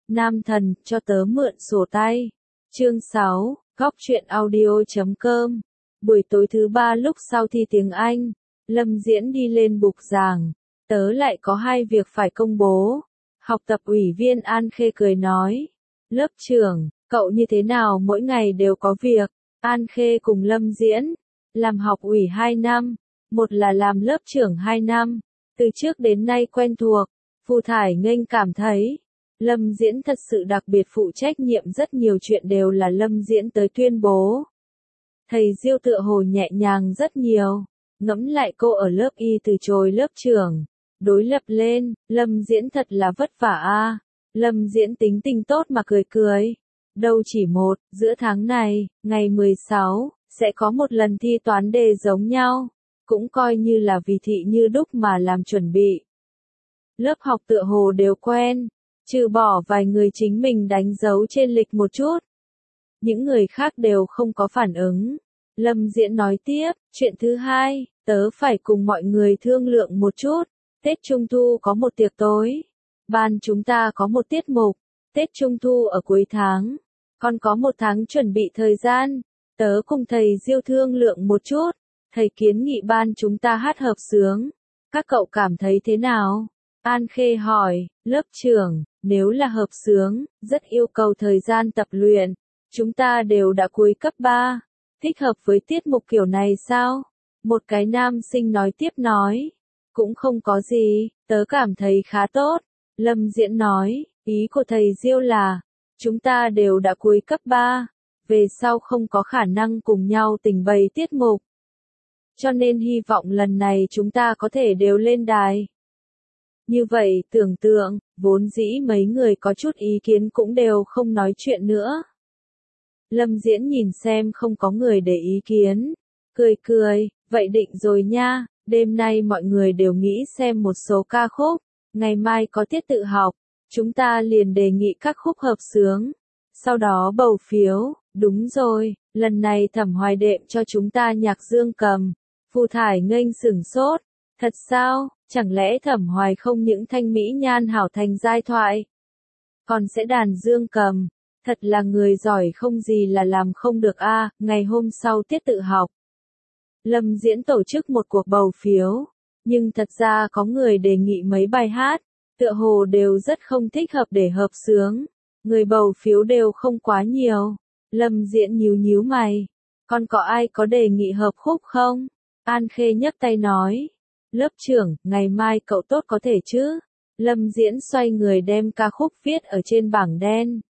Nam thần, cho tớ mượn sổ tay. Chương 6, Góc truyện audio.com. Buổi tối thứ ba lúc sau thi tiếng Anh, Lâm Diễn đi lên bục giảng. Tớ lại có hai việc phải công bố. Học tập ủy viên An Khê cười nói. Lớp trưởng, cậu như thế nào mỗi ngày đều có việc? An Khê cùng Lâm Diễn. Làm học ủy 2 năm, một là làm lớp trưởng 2 năm. Từ trước đến nay quen thuộc, Phù Thải Nghênh cảm thấy. Lâm Diễn thật sự đặc biệt phụ trách nhiệm rất nhiều chuyện đều là Lâm Diễn tới tuyên bố. Thầy Diêu tựa hồ nhẹ nhàng rất nhiều, ngẫm lại cô ở lớp Y từ chối lớp trưởng. Đối lập lên, Lâm Diễn thật là vất vả a. Lâm Diễn tính tình tốt mà cười cười. Đâu chỉ một, giữa tháng này, ngày 16, sẽ có một lần thi toán đề giống nhau. Cũng coi như là vì thị như đúc mà làm chuẩn bị. Lớp học tựa hồ đều quen, trừ bỏ vài người chính mình đánh dấu trên lịch một chút. Những người khác đều không có phản ứng. Lâm Diễn nói tiếp, chuyện thứ hai, tớ phải cùng mọi người thương lượng một chút. Tết Trung Thu có một tiệc tối. Ban chúng ta có một tiết mục. Tết Trung Thu ở cuối tháng. Còn có một tháng chuẩn bị thời gian. Tớ cùng thầy Diêu thương lượng một chút. Thầy kiến nghị ban chúng ta hát hợp xướng. Các cậu cảm thấy thế nào? An Khê hỏi, lớp trưởng, nếu là hợp xướng, rất yêu cầu thời gian tập luyện. Chúng ta đều đã cuối cấp 3. Thích hợp với tiết mục kiểu này sao? Một cái nam sinh nói tiếp nói. Cũng không có gì, tớ cảm thấy khá tốt. Lâm Diễn nói, ý của thầy Diêu là, chúng ta đều đã cuối cấp 3. Về sau không có khả năng cùng nhau trình bày tiết mục. Cho nên hy vọng lần này chúng ta có thể đều lên đài. Như vậy, tưởng tượng, vốn dĩ mấy người có chút ý kiến cũng đều không nói chuyện nữa. Lâm Diễn nhìn xem không có người để ý kiến. Cười cười, vậy định rồi nha, đêm nay mọi người đều nghĩ xem một số ca khúc. Ngày mai có tiết tự học, chúng ta liền đề nghị các khúc hợp xướng. Sau đó bầu phiếu, đúng rồi, lần này Thẩm Hoài đệm cho chúng ta nhạc dương cầm. Phù Thải Nghênh sửng sốt. Thật sao, chẳng lẽ Thẩm Hoài không những thanh mỹ nhan hảo thành giai thoại, còn sẽ đàn dương cầm, thật là người giỏi không gì là làm không được a. Ngày hôm sau tiết tự học, Lâm Diễn tổ chức một cuộc bầu phiếu, nhưng thật ra có người đề nghị mấy bài hát, tựa hồ đều rất không thích hợp để hợp xướng, người bầu phiếu đều không quá nhiều. Lâm Diễn nhíu nhíu mày, còn có ai có đề nghị hợp khúc không? An Khê nhấc tay nói. Lớp trưởng, ngày mai cậu tốt có thể chứ? Lâm Diễn xoay người đem ca khúc viết ở trên bảng đen.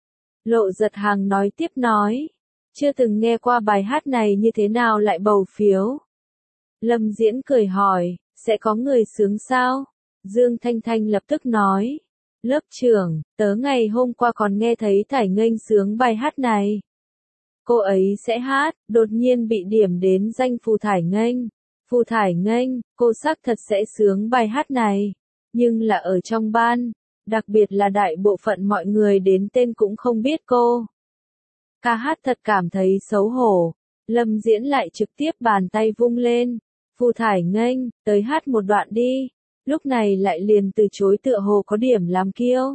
Lộ Giật Hằng nói tiếp nói. Chưa từng nghe qua bài hát này như thế nào lại bầu phiếu? Lâm Diễn cười hỏi, sẽ có người sướng sao? Dương Thanh Thanh lập tức nói. Lớp trưởng, tớ ngày hôm qua còn nghe thấy Thải Nghênh sướng bài hát này. Cô ấy sẽ hát, đột nhiên bị điểm đến danh Phù Thải Nghênh. Phù Thải Nghênh, cô xác thật sẽ sướng bài hát này, nhưng là ở trong ban, đặc biệt là đại bộ phận mọi người đến tên cũng không biết cô. Ca hát thật cảm thấy xấu hổ, Lâm Diễn lại trực tiếp bàn tay vung lên. Phù Thải Nghênh, tới hát một đoạn đi, lúc này lại liền từ chối tựa hồ có điểm làm kiêu.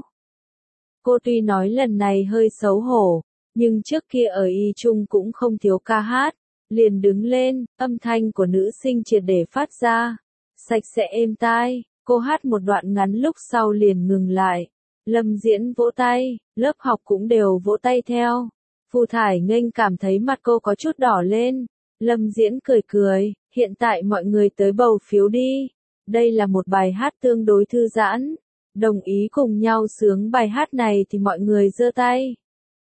Cô tuy nói lần này hơi xấu hổ, nhưng trước kia ở Y Trung cũng không thiếu ca hát. Liền đứng lên, âm thanh của nữ sinh triệt để phát ra, sạch sẽ êm tai, cô hát một đoạn ngắn lúc sau liền ngừng lại. Lâm Diễn vỗ tay, lớp học cũng đều vỗ tay theo. Phù Thải Nghênh cảm thấy mặt cô có chút đỏ lên. Lâm Diễn cười cười, hiện tại mọi người tới bầu phiếu đi. Đây là một bài hát tương đối thư giãn. Đồng ý cùng nhau sướng bài hát này thì mọi người giơ tay.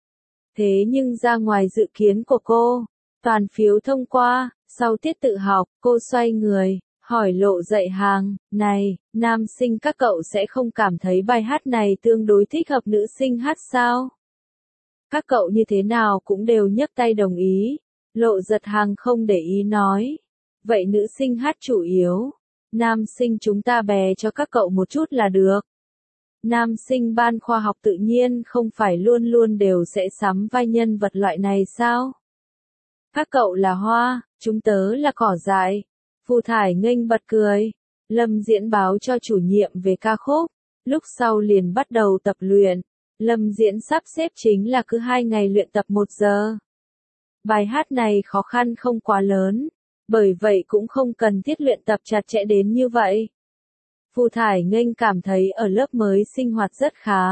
Thế nhưng ra ngoài dự kiến của cô, toàn phiếu thông qua, sau tiết tự học, cô xoay người, hỏi Lộ Dạy Hàng, này, nam sinh các cậu sẽ không cảm thấy bài hát này tương đối thích hợp nữ sinh hát sao? Các cậu như thế nào cũng đều nhấc tay đồng ý. Lộ Giật Hàng không để ý nói. Vậy nữ sinh hát chủ yếu, nam sinh chúng ta bè cho các cậu một chút là được. Nam sinh ban khoa học tự nhiên không phải luôn luôn đều sẽ sắm vai nhân vật loại này sao? Các cậu là hoa, chúng tớ là cỏ dại. Phù Thải Nghênh bật cười. Lâm Diễn báo cho chủ nhiệm về ca khúc, lúc sau liền bắt đầu tập luyện. Lâm Diễn sắp xếp chính là cứ 2 ngày luyện tập 1 giờ. Bài hát này khó khăn không quá lớn, bởi vậy cũng không cần thiết luyện tập chặt chẽ đến như vậy. Phù Thải Nghênh cảm thấy ở lớp mới sinh hoạt rất khá.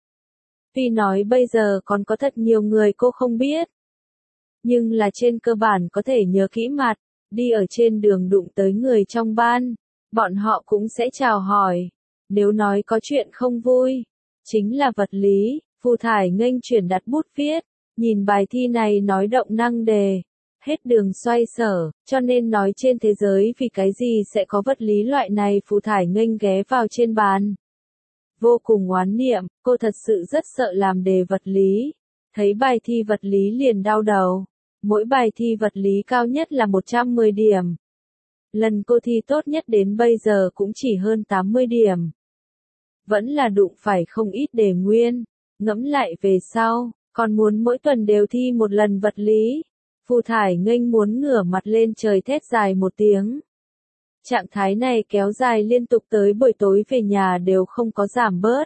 Tuy nói bây giờ còn có thật nhiều người cô không biết, nhưng là trên cơ bản có thể nhớ kỹ mặt, đi ở trên đường đụng tới người trong ban, bọn họ cũng sẽ chào hỏi. Nếu nói có chuyện không vui, chính là vật lý, Phù Thải Nghênh chuyển đặt bút viết, nhìn bài thi này nói động năng đề, hết đường xoay sở, cho nên nói trên thế giới vì cái gì sẽ có vật lý loại này. Phù Thải Nghênh ghé vào trên bàn, vô cùng oán niệm, cô thật sự rất sợ làm đề vật lý, thấy bài thi vật lý liền đau đầu. Mỗi bài thi vật lý cao nhất là 110 điểm. Lần cô thi tốt nhất đến bây giờ cũng chỉ hơn 80 điểm. Vẫn là đụng phải không ít đề nguyên. Ngẫm lại về sau, còn muốn mỗi tuần đều thi một lần vật lý. Phù Thải Nghênh muốn ngửa mặt lên trời thét dài một tiếng. Trạng thái này kéo dài liên tục tới buổi tối về nhà đều không có giảm bớt.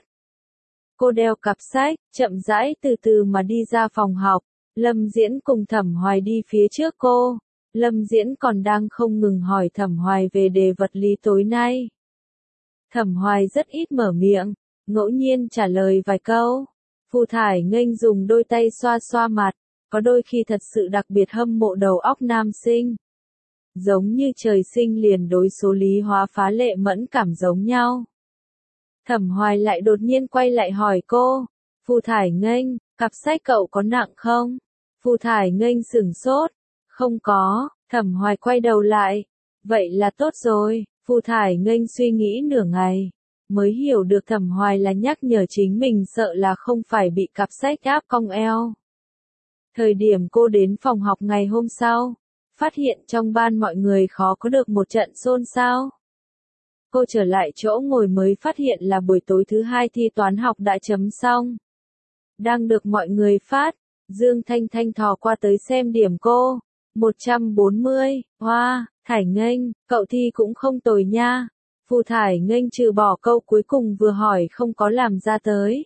Cô đeo cặp sách, chậm rãi từ từ mà đi ra phòng học. Lâm Diễn cùng Thẩm Hoài đi phía trước cô. Lâm Diễn còn đang không ngừng hỏi Thẩm Hoài về đề vật lý tối nay. Thẩm Hoài rất ít mở miệng, ngẫu nhiên trả lời vài câu. Phù Thải Nghênh dùng đôi tay xoa xoa mặt, có đôi khi thật sự đặc biệt hâm mộ đầu óc nam sinh. Giống như trời sinh liền đối số lý hóa phá lệ mẫn cảm giống nhau. Thẩm Hoài lại đột nhiên quay lại hỏi cô, Phù Thải Nghênh, cặp sách cậu có nặng không? Phù Thải Nghênh sửng sốt, không có. Thẩm Hoài quay đầu lại, vậy là tốt rồi. Phù Thải Nghênh suy nghĩ nửa ngày, mới hiểu được Thẩm Hoài là nhắc nhở chính mình sợ là không phải bị cặp sách áp cong eo. Thời điểm cô đến phòng học ngày hôm sau, phát hiện trong ban mọi người khó có được một trận xôn xao. Cô trở lại chỗ ngồi mới phát hiện là buổi tối thứ 2 thi toán học đã chấm xong. Đang được mọi người phát, Dương Thanh Thanh thò qua tới xem điểm cô. 140, hoa, Thải Nghênh, cậu thi cũng không tồi nha. Phù Thải Nghênh trừ bỏ câu cuối cùng vừa hỏi không có làm ra tới.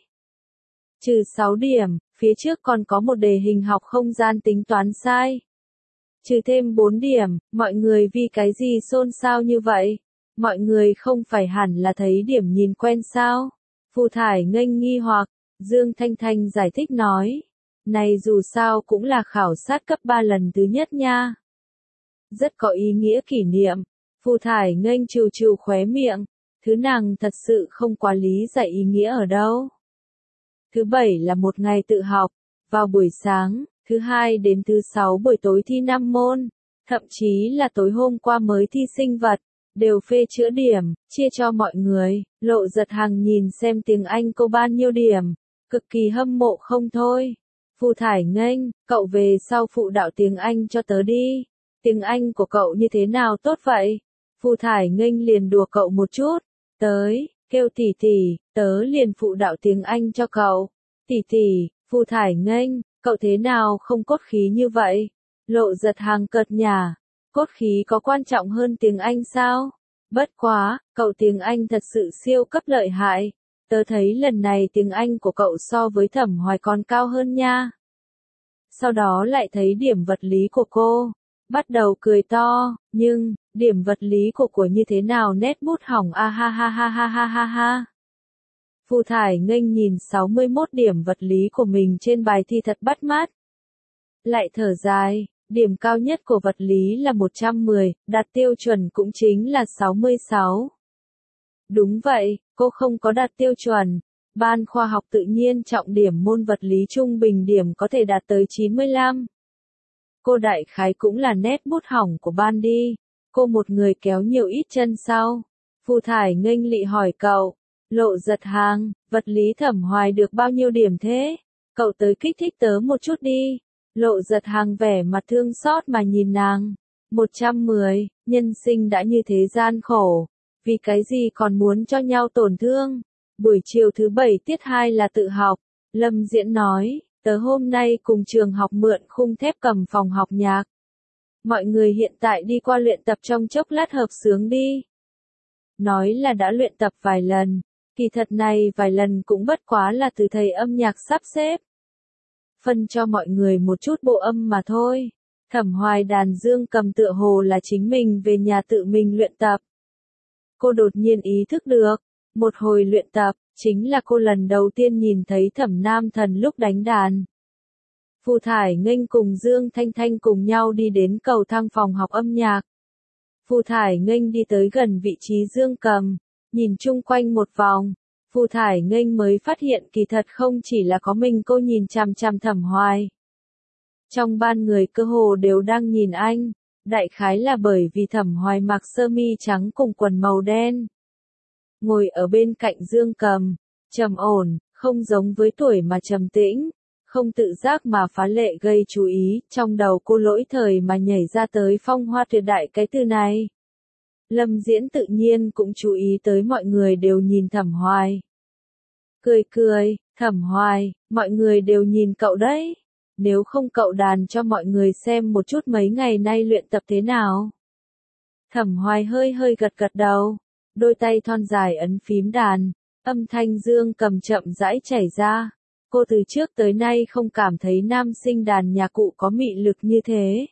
Trừ 6 điểm, phía trước còn có một đề hình học không gian tính toán sai. Trừ thêm 4 điểm, mọi người vì cái gì xôn xao như vậy? Mọi người không phải hẳn là thấy điểm nhìn quen sao? Phù Thải Nghênh nghi hoặc, Dương Thanh Thanh giải thích nói. Này dù sao cũng là khảo sát cấp 3 lần thứ nhất nha. Rất có ý nghĩa kỷ niệm. Phù Thải Nghênh trừ trừ khóe miệng. Thứ nàng thật sự không quá lý giải ý nghĩa ở đâu. Thứ 7 là một ngày tự học. Vào buổi sáng, thứ 2 đến thứ 6 buổi tối thi 5 môn. Thậm chí là tối hôm qua mới thi sinh vật. Đều phê chữa điểm, chia cho mọi người. Lộ Giật Hằng nhìn xem tiếng Anh cô bao nhiêu điểm. Cực kỳ hâm mộ không thôi. Phù Thải Nghênh, cậu về sau phụ đạo tiếng Anh cho tớ đi. Tiếng Anh của cậu như thế nào tốt vậy? Phù Thải Nghênh liền đùa cậu một chút. Tới, kêu tỷ tỷ, tớ liền phụ đạo tiếng Anh cho cậu. Tỷ tỷ, Phù Thải Nghênh, cậu thế nào không cốt khí như vậy? Lộ Giật Hằng cợt nhả. Cốt khí có quan trọng hơn tiếng Anh sao? Bất quá, cậu tiếng Anh thật sự siêu cấp lợi hại. Tớ thấy lần này tiếng Anh của cậu so với Thẩm Hoài còn cao hơn nha. Sau đó lại thấy điểm vật lý của cô. Bắt đầu cười to, nhưng, điểm vật lý của như thế nào nét bút hỏng a ha ha ha ha ha ha ha. Phù Thải Nghênh nhìn 61 điểm vật lý của mình trên bài thi thật bắt mắt. Lại thở dài, điểm cao nhất của vật lý là 110, đạt tiêu chuẩn cũng chính là 66. Đúng vậy, cô không có đạt tiêu chuẩn. Ban khoa học tự nhiên trọng điểm môn vật lý trung bình điểm có thể đạt tới 95. Cô đại khái cũng là nét bút hỏng của ban đi. Cô một người kéo nhiều ít chân sau. Phù Thải Nghênh lị hỏi cậu. Lộ Giật Hằng, vật lý Thẩm Hoài được bao nhiêu điểm thế? Cậu tới kích thích tớ một chút đi. Lộ Giật Hằng vẻ mặt thương xót mà nhìn nàng. 110, nhân sinh đã như thế gian khổ. Vì cái gì còn muốn cho nhau tổn thương? Buổi chiều thứ 7 tiết 2 là tự học. Lâm Diễn nói, tớ hôm nay cùng trường học mượn khung thép cầm phòng học nhạc. Mọi người hiện tại đi qua luyện tập trong chốc lát hợp xướng đi. Nói là đã luyện tập vài lần. Kỳ thật này vài lần cũng bất quá là từ thầy âm nhạc sắp xếp. Phân cho mọi người một chút bộ âm mà thôi. Thẩm Hoài đàn dương cầm tựa hồ là chính mình về nhà tự mình luyện tập. Cô đột nhiên ý thức được, một hồi luyện tập, chính là cô lần đầu tiên nhìn thấy Thẩm Nam Thần lúc đánh đàn. Phù Thải Nghênh cùng Dương Thanh Thanh cùng nhau đi đến cầu thang phòng học âm nhạc. Phù Thải Nghênh đi tới gần vị trí Dương cầm, nhìn chung quanh một vòng. Phù Thải Nghênh mới phát hiện kỳ thật không chỉ là có mình cô nhìn chằm chằm Thẩm Hoài. Trong ban người cơ hồ đều đang nhìn anh, đại khái là bởi vì Thẩm Hoài mặc sơ mi trắng cùng quần màu đen. Ngồi ở bên cạnh Dương cầm, trầm ổn, không giống với tuổi mà trầm tĩnh, không tự giác mà phá lệ gây chú ý, trong đầu cô lỗi thời mà nhảy ra tới phong hoa tuyệt đại cái từ này. Lâm Diễn tự nhiên cũng chú ý tới mọi người đều nhìn Thẩm Hoài. Cười cười, Thẩm Hoài, mọi người đều nhìn cậu đấy. Nếu không cậu đàn cho mọi người xem một chút mấy ngày nay luyện tập thế nào. Thẩm Hoài hơi hơi gật gật đầu, đôi tay thon dài ấn phím đàn, âm thanh dương cầm chậm rãi chảy ra. Cô từ trước tới nay không cảm thấy nam sinh đàn nhạc cụ có mị lực như thế.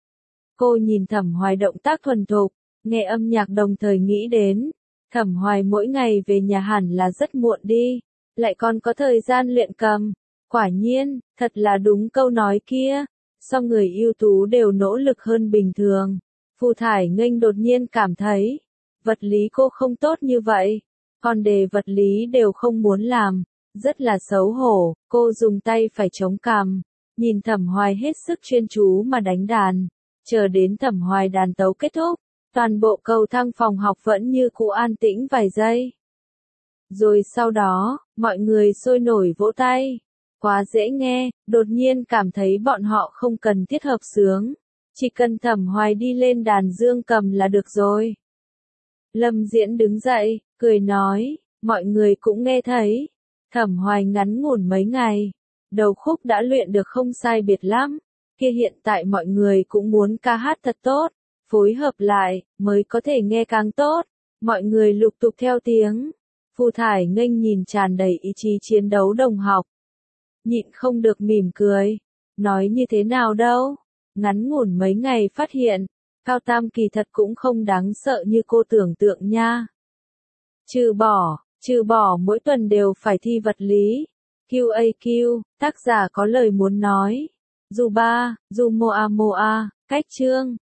Cô nhìn Thẩm Hoài động tác thuần thục, nghe âm nhạc đồng thời nghĩ đến, Thẩm Hoài mỗi ngày về nhà hẳn là rất muộn đi, lại còn có thời gian luyện cầm. Quả nhiên, thật là đúng câu nói kia, song người ưu tú đều nỗ lực hơn bình thường. Phù Thải Nghênh đột nhiên cảm thấy, vật lý cô không tốt như vậy, còn đề vật lý đều không muốn làm, rất là xấu hổ. Cô dùng tay phải chống cằm, nhìn Thẩm Hoài hết sức chuyên chú mà đánh đàn, chờ đến Thẩm Hoài đàn tấu kết thúc, toàn bộ cầu thang phòng học vẫn như cũ an tĩnh vài giây. Rồi sau đó, mọi người sôi nổi vỗ tay. Quá dễ nghe, đột nhiên cảm thấy bọn họ không cần thiết hợp xướng. Chỉ cần Thẩm Hoài đi lên đàn dương cầm là được rồi. Lâm Diễn đứng dậy, cười nói, mọi người cũng nghe thấy. Thẩm Hoài ngắn ngủn mấy ngày, đầu khúc đã luyện được không sai biệt lắm. Kia hiện tại mọi người cũng muốn ca hát thật tốt, phối hợp lại, mới có thể nghe càng tốt. Mọi người lục tục theo tiếng. Phù Thải Nghênh nhìn tràn đầy ý chí chiến đấu đồng học. Nhịn không được mỉm cười. Nói như thế nào đâu. Ngắn ngủn mấy ngày phát hiện, Cao Tam kỳ thật cũng không đáng sợ như cô tưởng tượng nha. Trừ bỏ mỗi tuần đều phải thi vật lý. QAQ, tác giả có lời muốn nói. Dù moa, cách chương.